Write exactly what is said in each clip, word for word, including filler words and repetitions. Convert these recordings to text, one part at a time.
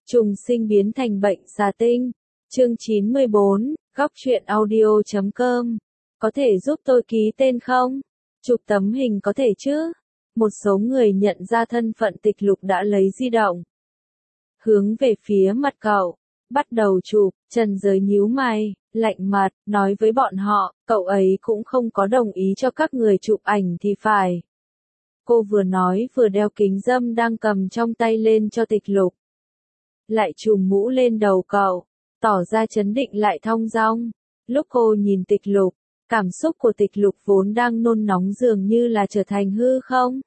Trùng sinh biến thành bệnh xà tinh. Chương chín mươi bốn, góc truyện audio chấm com. Có thể giúp tôi ký tên không? Chụp tấm hình có thể chứ? Một số người nhận ra thân phận Tịch Lục đã lấy di động. Hướng về phía mặt cậu. Bắt đầu chụp, Trần Giới nhíu mày, lạnh mặt, nói với bọn họ, cậu ấy cũng không có đồng ý cho các người chụp ảnh thì phải. Cô vừa nói vừa đeo kính râm đang cầm trong tay lên cho Tịch Lục. Lại trùm mũ lên đầu cậu, tỏ ra trấn định lại thong dong. Lúc cô nhìn Tịch Lục, cảm xúc của Tịch Lục vốn đang nôn nóng dường như là trở thành hư không.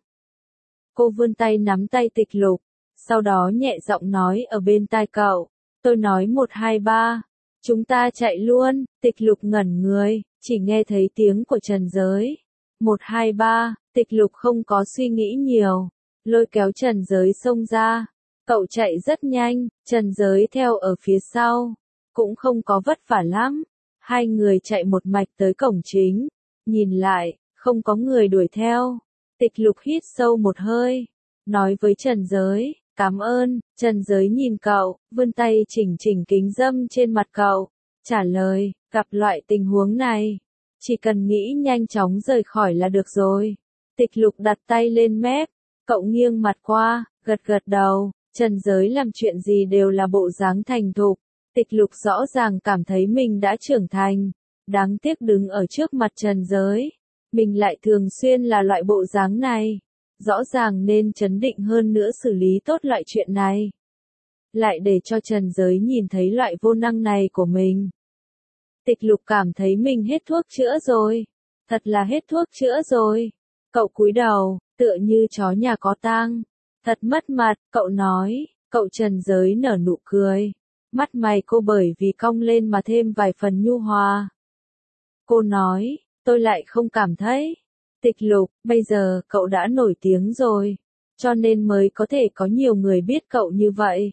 Cô vươn tay nắm tay Tịch Lục, sau đó nhẹ giọng nói ở bên tai cậu, tôi nói một hai ba, chúng ta chạy luôn. Tịch Lục ngẩn người, chỉ nghe thấy tiếng của Trần Giới. Một hai ba, Tịch Lục không có suy nghĩ nhiều, lôi kéo Trần Giới xông ra. Cậu chạy rất nhanh, Trần Giới theo ở phía sau, cũng không có vất vả lắm. Hai người chạy một mạch tới cổng chính, nhìn lại, không có người đuổi theo. Tịch Lục hít sâu một hơi, nói với Trần Giới, cảm ơn. Trần Giới nhìn cậu, vươn tay chỉnh chỉnh kính râm trên mặt cậu, trả lời, gặp loại tình huống này, chỉ cần nghĩ nhanh chóng rời khỏi là được rồi. Tịch Lục đặt tay lên mép, cậu nghiêng mặt qua, gật gật đầu. Trần Giới làm chuyện gì đều là bộ dáng thành thục. Tịch Lục rõ ràng cảm thấy mình đã trưởng thành. Đáng tiếc đứng ở trước mặt Trần Giới, mình lại thường xuyên là loại bộ dáng này. Rõ ràng nên trấn định hơn nữa xử lý tốt loại chuyện này. Lại để cho Trần Giới nhìn thấy loại vô năng này của mình. Tịch Lục cảm thấy mình hết thuốc chữa rồi. Thật là hết thuốc chữa rồi. Cậu cúi đầu, tựa như chó nhà có tang. Thật mất mặt, cậu nói. Cậu Trần Giới nở nụ cười. Mắt mày cô bởi vì cong lên mà thêm vài phần nhu hòa. Cô nói, tôi lại không cảm thấy. Tịch Lục, bây giờ cậu đã nổi tiếng rồi, cho nên mới có thể có nhiều người biết cậu như vậy.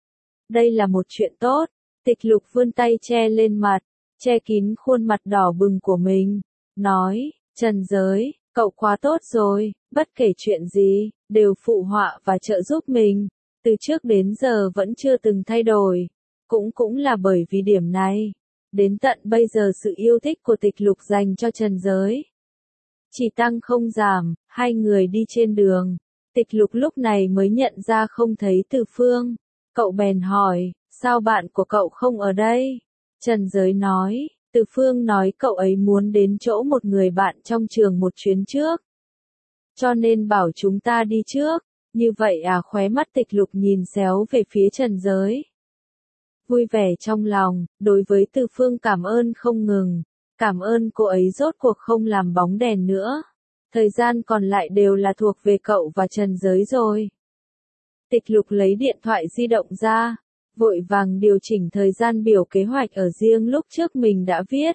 Đây là một chuyện tốt. Tịch Lục vươn tay che lên mặt, che kín khuôn mặt đỏ bừng của mình, nói, Trần Giới, cậu quá tốt rồi, bất kể chuyện gì, đều phụ họa và trợ giúp mình, từ trước đến giờ vẫn chưa từng thay đổi, cũng cũng là bởi vì điểm này, đến tận bây giờ sự yêu thích của Tịch Lục dành cho Trần Giới chỉ tăng không giảm. Hai người đi trên đường, Tịch Lục lúc này mới nhận ra không thấy Từ Phương, cậu bèn hỏi, sao bạn của cậu không ở đây? Trần Giới nói, Từ Phương nói cậu ấy muốn đến chỗ một người bạn trong trường một chuyến trước, cho nên bảo chúng ta đi trước. Như vậy à? Khóe mắt Tịch Lục nhìn xéo về phía Trần Giới, vui vẻ trong lòng, đối với Từ Phương cảm ơn không ngừng, cảm ơn cô ấy rốt cuộc không làm bóng đèn nữa, thời gian còn lại đều là thuộc về cậu và Trần Giới rồi. Tịch Lục lấy điện thoại di động ra, vội vàng điều chỉnh thời gian biểu kế hoạch ở riêng lúc trước mình đã viết.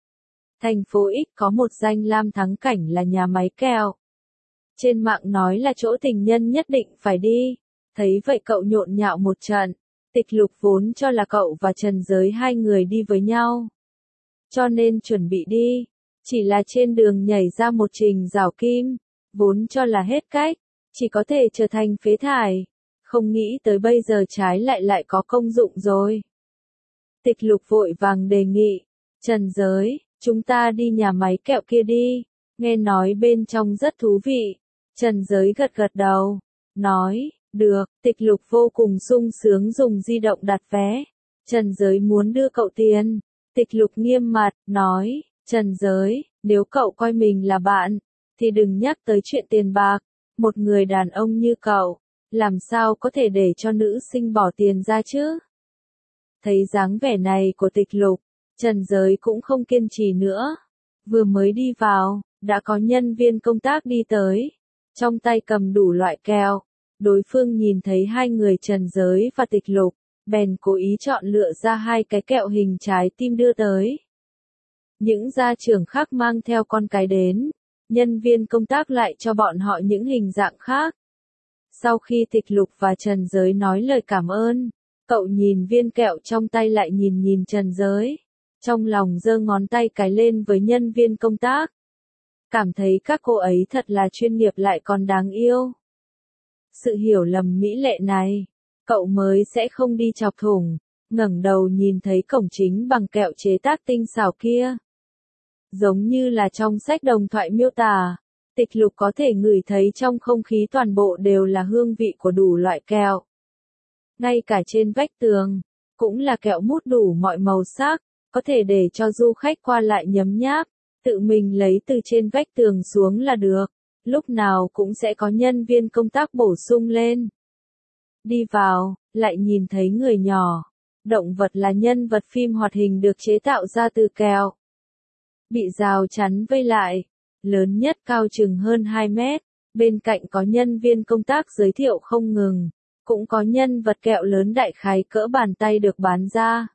Thành phố X có một danh lam thắng cảnh là nhà máy kẹo. Trên mạng nói là chỗ tình nhân nhất định phải đi. Thấy vậy cậu nhộn nhạo một trận. Tịch Lục vốn cho là cậu và Trần Giới hai người đi với nhau, cho nên chuẩn bị đi. Chỉ là trên đường nhảy ra một trình rào kim, vốn cho là hết cách, chỉ có thể trở thành phế thải. Không nghĩ tới bây giờ trái lại lại có công dụng rồi. Tịch Lục vội vàng đề nghị, Trần Giới, chúng ta đi nhà máy kẹo kia đi, nghe nói bên trong rất thú vị. Trần Giới gật gật đầu, nói, được. Tịch Lục vô cùng sung sướng dùng di động đặt vé. Trần Giới muốn đưa cậu tiền. Tịch Lục nghiêm mặt, nói, Trần Giới, nếu cậu coi mình là bạn, thì đừng nhắc tới chuyện tiền bạc. Một người đàn ông như cậu, làm sao có thể để cho nữ sinh bỏ tiền ra chứ? Thấy dáng vẻ này của Tịch Lục, Trần Giới cũng không kiên trì nữa. Vừa mới đi vào, đã có nhân viên công tác đi tới, trong tay cầm đủ loại kẹo. Đối phương nhìn thấy hai người Trần Giới và Tịch Lục, bèn cố ý chọn lựa ra hai cái kẹo hình trái tim đưa tới. Những gia trưởng khác mang theo con cái đến, nhân viên công tác lại cho bọn họ những hình dạng khác. Sau khi Tịch Lục và Trần Giới nói lời cảm ơn, cậu nhìn viên kẹo trong tay lại nhìn nhìn Trần Giới, trong lòng giơ ngón tay cái lên với nhân viên công tác. Cảm thấy các cô ấy thật là chuyên nghiệp lại còn đáng yêu. Sự hiểu lầm mỹ lệ này, cậu mới sẽ không đi chọc thủng. Ngẩng đầu nhìn thấy cổng chính bằng kẹo chế tác tinh xảo kia. Giống như là trong sách đồng thoại miêu tả, Tịch Lục có thể ngửi thấy trong không khí toàn bộ đều là hương vị của đủ loại kẹo. Ngay cả trên vách tường, cũng là kẹo mút đủ mọi màu sắc, có thể để cho du khách qua lại nhấm nháp, tự mình lấy từ trên vách tường xuống là được, lúc nào cũng sẽ có nhân viên công tác bổ sung lên. Đi vào, lại nhìn thấy người nhỏ, động vật là nhân vật phim hoạt hình được chế tạo ra từ kẹo. Bị rào chắn vây lại, lớn nhất cao chừng hơn hai mét, bên cạnh có nhân viên công tác giới thiệu không ngừng, cũng có nhân vật kẹo lớn đại khái cỡ bàn tay được bán ra.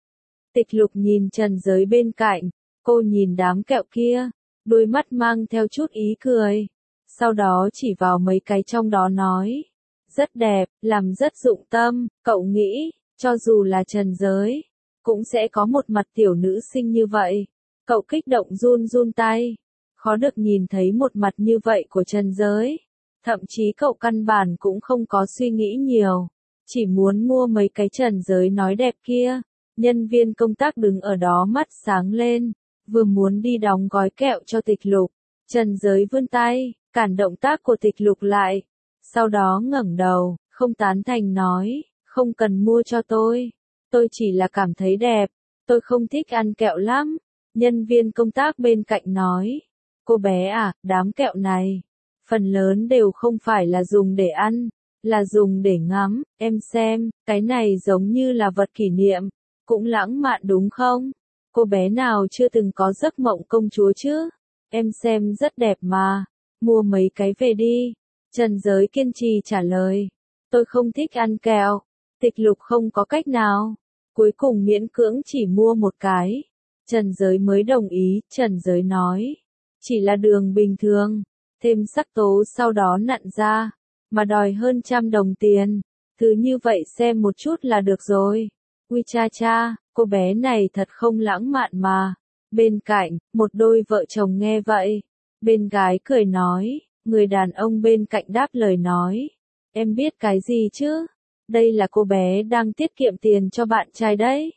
Tịch Lục nhìn Trần Giới bên cạnh, cô nhìn đám kẹo kia, đôi mắt mang theo chút ý cười, sau đó chỉ vào mấy cái trong đó nói, rất đẹp, làm rất dụng tâm, cậu nghĩ, cho dù là Trần Giới, cũng sẽ có một mặt tiểu nữ sinh như vậy. Cậu kích động run run tay, khó được nhìn thấy một mặt như vậy của Trần Giới. Thậm chí cậu căn bản cũng không có suy nghĩ nhiều, chỉ muốn mua mấy cái Trần Giới nói đẹp kia. Nhân viên công tác đứng ở đó mắt sáng lên, vừa muốn đi đóng gói kẹo cho Tịch Lục. Trần Giới vươn tay, cản động tác của Tịch Lục lại. Sau đó ngẩng đầu, không tán thành nói, không cần mua cho tôi. Tôi chỉ là cảm thấy đẹp, tôi không thích ăn kẹo lắm. Nhân viên công tác bên cạnh nói, cô bé à, đám kẹo này, phần lớn đều không phải là dùng để ăn, là dùng để ngắm, em xem, cái này giống như là vật kỷ niệm, cũng lãng mạn đúng không? Cô bé nào chưa từng có giấc mộng công chúa chứ? Em xem rất đẹp mà, mua mấy cái về đi. Trần Giới kiên trì trả lời, tôi không thích ăn kẹo. Tịch Lục không có cách nào, cuối cùng miễn cưỡng chỉ mua một cái. Trần Giới mới đồng ý, Trần Giới nói, chỉ là đường bình thường, thêm sắc tố sau đó nặn ra, mà đòi hơn trăm đồng tiền, thứ như vậy xem một chút là được rồi. Ui cha cha, cô bé này thật không lãng mạn mà. Bên cạnh, một đôi vợ chồng nghe vậy, bên gái cười nói, người đàn ông bên cạnh đáp lời nói, em biết cái gì chứ, đây là cô bé đang tiết kiệm tiền cho bạn trai đấy.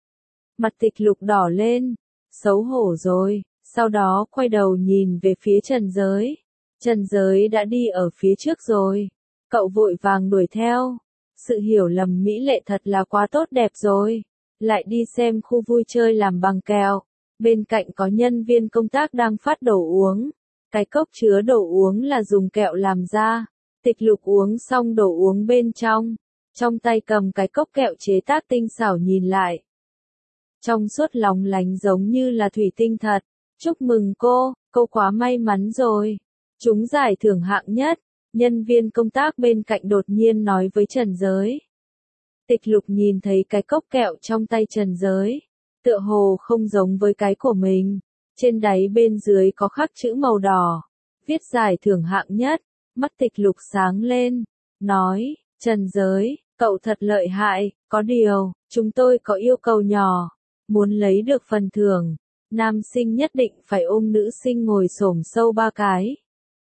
Mặt Tịch Lục đỏ lên, xấu hổ rồi, sau đó quay đầu nhìn về phía Trần Giới. Trần Giới đã đi ở phía trước rồi, cậu vội vàng đuổi theo. Sự hiểu lầm mỹ lệ thật là quá tốt đẹp rồi. Lại đi xem khu vui chơi làm bằng kẹo, bên cạnh có nhân viên công tác đang phát đồ uống. Cái cốc chứa đồ uống là dùng kẹo làm ra. Tịch Lục uống xong đồ uống bên trong, trong tay cầm cái cốc kẹo chế tác tinh xảo nhìn lại. Trong suốt lóng lánh giống như là thủy tinh thật. Chúc mừng cô, cô quá may mắn rồi. Trúng giải thưởng hạng nhất. Nhân viên công tác bên cạnh đột nhiên nói với Trần Giới. Tịch Lục nhìn thấy cái cốc kẹo trong tay Trần Giới, tựa hồ không giống với cái của mình. Trên đáy bên dưới có khắc chữ màu đỏ, viết giải thưởng hạng nhất. Mắt Tịch Lục sáng lên, nói, Trần Giới, cậu thật lợi hại, có điều, chúng tôi có yêu cầu nhỏ. Muốn lấy được phần thưởng, nam sinh nhất định phải ôm nữ sinh ngồi xổm sâu ba cái.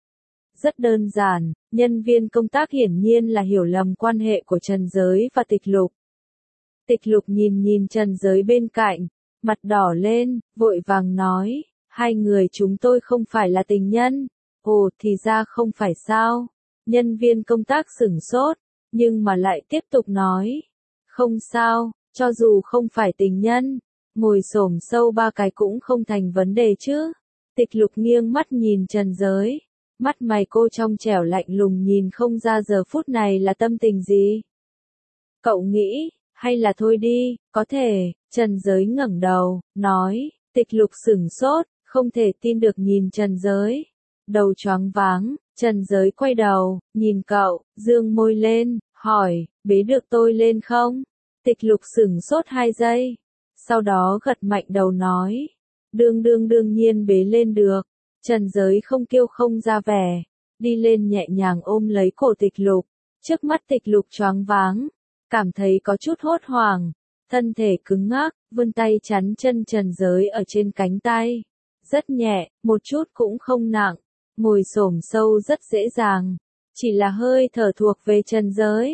Rất đơn giản, nhân viên công tác hiển nhiên là hiểu lầm quan hệ của Trần Giới và Tịch Lục. Tịch Lục nhìn nhìn Trần Giới bên cạnh, mặt đỏ lên, vội vàng nói, hai người chúng tôi không phải là tình nhân. Ồ thì ra không phải sao. Nhân viên công tác sửng sốt, nhưng mà lại tiếp tục nói, không sao, cho dù không phải tình nhân, ngồi xổm sâu ba cái cũng không thành vấn đề chứ. Tịch Lục nghiêng mắt nhìn Trần Giới. Mắt mày cô trong trẻo lạnh lùng nhìn không ra giờ phút này là tâm tình gì. Cậu nghĩ, hay là thôi đi, có thể. Trần Giới ngẩng đầu, nói. Tịch Lục sửng sốt, không thể tin được nhìn Trần Giới. Đầu choáng váng, Trần Giới quay đầu, nhìn cậu, dương môi lên, hỏi, bế được tôi lên không? Tịch Lục sửng sốt hai giây, sau đó gật mạnh đầu nói, đương đương đương nhiên bế lên được. Trần Giới không kiêu không ra vẻ, đi lên nhẹ nhàng ôm lấy cổ Tịch Lục. Trước mắt Tịch Lục choáng váng, cảm thấy có chút hốt hoảng, thân thể cứng ngắc, vươn tay chắn chân Trần Giới ở trên cánh tay. Rất nhẹ, một chút cũng không nặng, ngồi xổm sâu rất dễ dàng, chỉ là hơi thở thuộc về Trần Giới.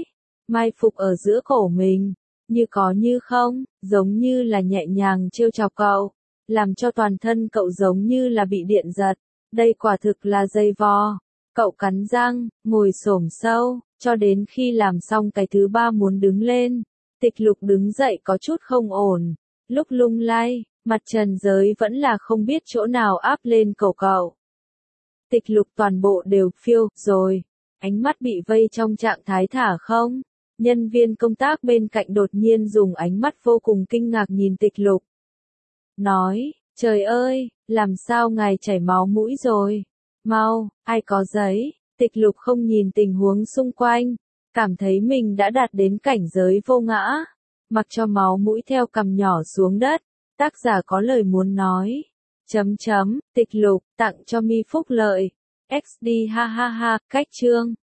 mai phục ở giữa cổ mình, như có như không, giống như là nhẹ nhàng trêu chọc cậu, làm cho toàn thân cậu giống như là bị điện giật. Đây quả thực là dây vò. Cậu cắn răng, ngồi xổm sâu, cho đến khi làm xong cái thứ ba muốn đứng lên. Tịch Lục đứng dậy có chút không ổn, lúc lung lay, mặt trần giới vẫn là không biết chỗ nào áp lên cổ cậu. Tịch Lục toàn bộ đều phiêu rồi, ánh mắt bị vây trong trạng thái thả không. Nhân viên công tác bên cạnh đột nhiên dùng ánh mắt vô cùng kinh ngạc nhìn Tịch Lục. Nói, trời ơi, làm sao ngài chảy máu mũi rồi? Mau, ai có giấy? Tịch Lục không nhìn tình huống xung quanh, cảm thấy mình đã đạt đến cảnh giới vô ngã, mặc cho máu mũi theo cằm nhỏ xuống đất. Tác giả có lời muốn nói. Chấm chấm, Tịch Lục, tặng cho Mi phúc lợi. ích đê ha ha ha, cách chương.